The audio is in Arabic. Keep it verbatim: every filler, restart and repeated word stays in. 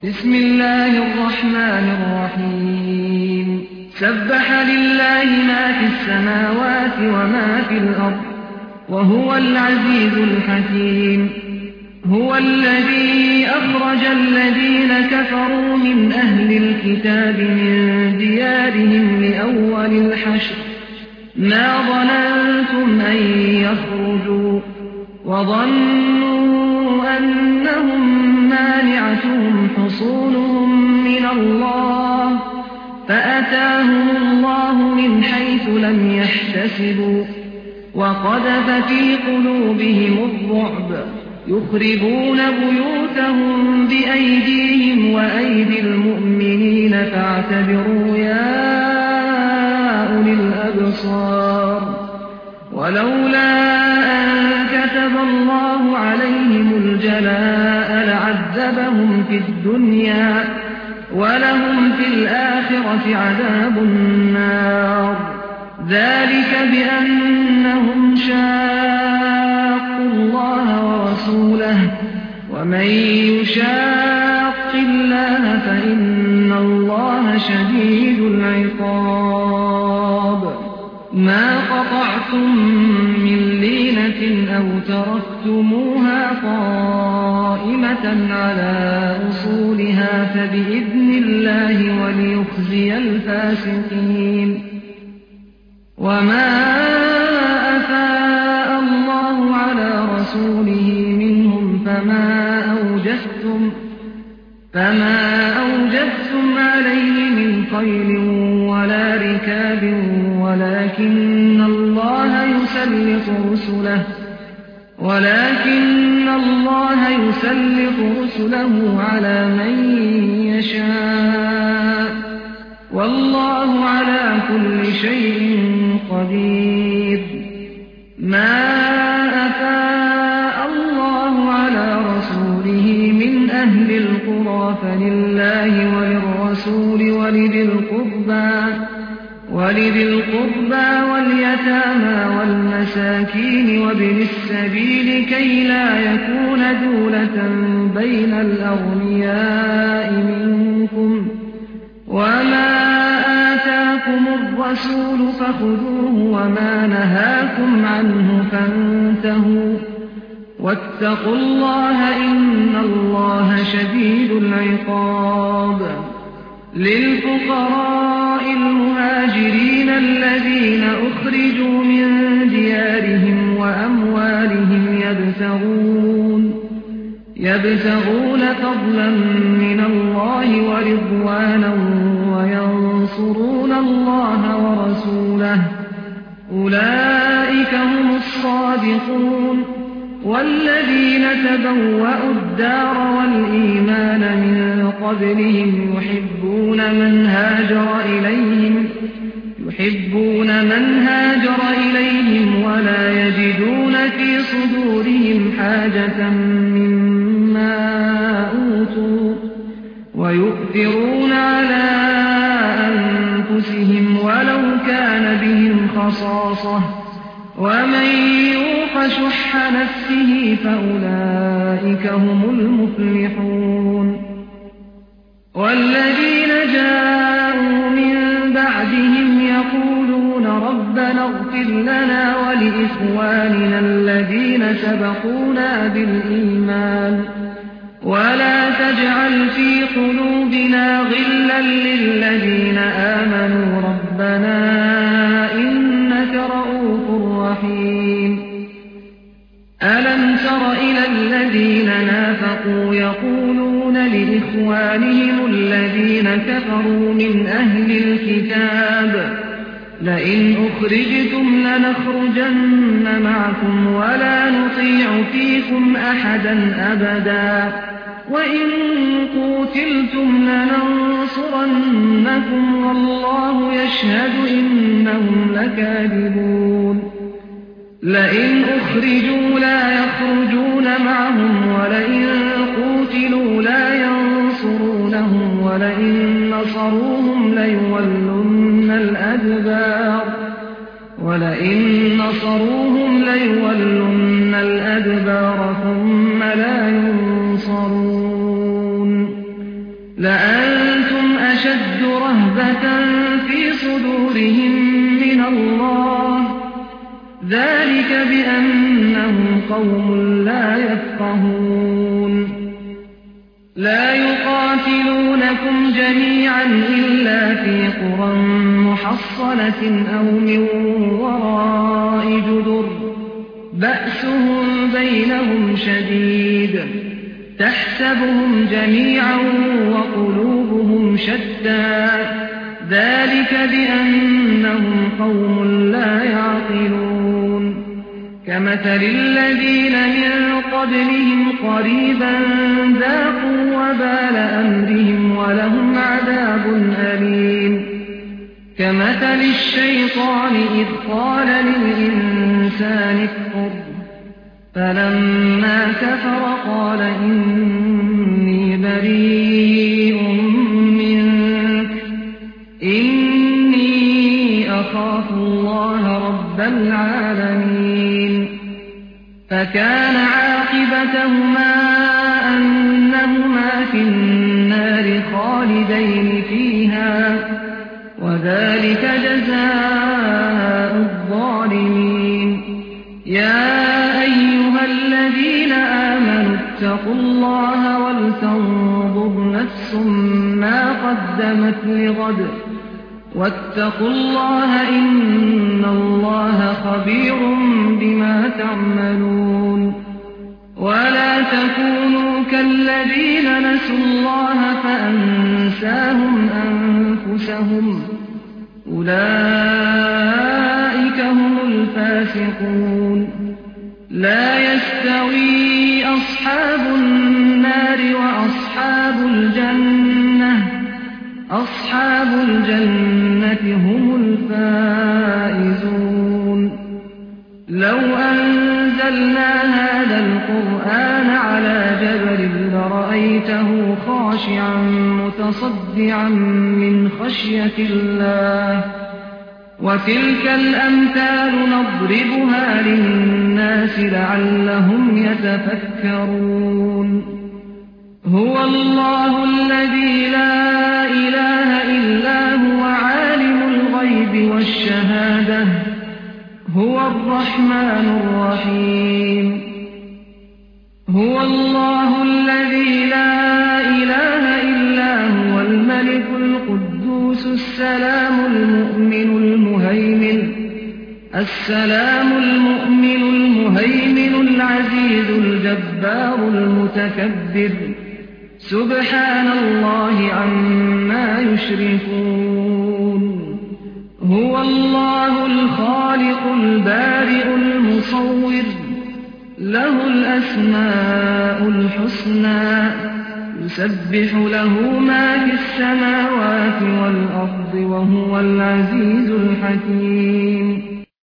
بسم الله الرحمن الرحيم سبح لله ما في السماوات وما في الأرض وهو العزيز الحكيم. هو الذي أخرج الذين كفروا من أهل الكتاب من ديارهم لأول الحشر ما ظننتم أن يخرجوا وظنوا أنهم مانعتهم حصونهم من الله فأتاهم الله من حيث لم يحتسبوا وقذف في قلوبهم الرعب يخربون بيوتهم بأيديهم وأيدي المؤمنين فاعتبروا يا أولي الأبصار. ولولا أن كتب الله عليهم الجلاء لعذبهم في الدنيا ولهم في الآخرة عذاب النار ذلك بأنهم شاقوا الله ورسوله ومن يشاق الله فإن الله شديد العقاب. ما قطعتم من لينة أو تركتموها قائمة على أصولها فبإذن الله وليخزي الفاسقين. وما أفاء الله على رسوله منهم فما أوجفتم فما أوجفتم عليه من خيل ولا ركاب ولكن الله يسلط رسله ولكن الله يسلط رسله على من يشاء والله على كل شيء قدير. ما أفاء الله على رسوله من أهل القرى فلله وللرسول ولذي القربى ولذي القربى واليتامى والمساكين وابن السبيل كي لا يكون دولة بين الأغنياء منكم وما آتاكم الرسول فخذوه وما نهاكم عنه فانتهوا واتقوا الله إن الله شديد العقاب. للفقراء المهاجرين الذين أخرجوا من ديارهم وأموالهم يبتغون يبتغون فضلا من الله ورضوانا وينصرون الله ورسوله أولئك هم الصادقون. والذين تبوأوا الدار والإيمان من قبلهم يحبون من هاجر إليهم يحبون من هاجر إليهم ولا يجدون في صدورهم حاجة مما أوتوا ويؤثرون على أنفسهم ولو كان بهم خصاصة ومن يوق شح نفسه فأولئك هم المفلحون. والذين جاءوا من بعدهم يقولون ربنا اغفر لنا ولإخواننا الذين سبقونا بالإيمان ولا تجعل في قلوبنا غلا للذين آمنوا ربنا إنك رؤوف رحيم. ألم تر إلى الذين نافقوا يقولون لإخوانهم الذين كفروا من أهل الكتاب لئن أخرجتم لنخرجن معكم ولا نطيع فيكم أحدا أبدا وإن قوتلتم لننصرنكم والله يشهد إنهم لكاذبون. لئن أخرجوا لا يخرجون معهم ولئن قوتلوا لا ينصرونهم ولئن نصروهم ليولن الأدبار ولئن نصروهم ليولن الأدبار ثم لا ينصرون. لأنتم أشد رهبة في صدورهم من الله ذلك بأنهم قوم لا يفقهون لا يقاتلونكم جميعا إلا في قرى محصنة أو من وراء جدر بأسهم بينهم شديد تحسبهم جميعا وقلوبهم شتى ذلك بأنهم قوم لا يعقلون كمثل الذين من قبلهم قريبا ذاقوا وبال أمرهم ولهم عذاب أليم كمثل الشيطان إذ قال للإنسان اكفر فلما كفر قال إني بريء منك إني أخاف الله رب العالمين فكان عاقبتهما أنهما في النار خالدين فيها وذلك جزاء الظالمين يا أيها الذين آمنوا اتقوا الله ولتنظر نفس ما قدمت لغد واتقوا الله إن الله خبير بما تعملون ولا تكونوا كالذين نسوا الله فأنساهم أنفسهم أولئك هم الفاسقون لا يستوي أصحاب النار وأصحاب الجنة أصحاب الجنة هم الفائزون لو أنزلنا هذا القرآن على جبل لرأيته خاشعا متصدعا من خشية الله وتلك الأمثال نضربها للناس لعلهم يتفكرون هو الله الذي لا إله إلا هو عالم الغيب والشهادة هو الرحمن الرحيم هو الله الذي لا إله إلا هو الملك القدوس السلام المؤمن المهيمن السلام المؤمن المهيمن العزيز الجبار المتكبر سبحان الله عما يشركون هو الله الخالق البارئ المصور له الأسماء الحسنى يسبح له ما في السماوات والأرض وهو العزيز الحكيم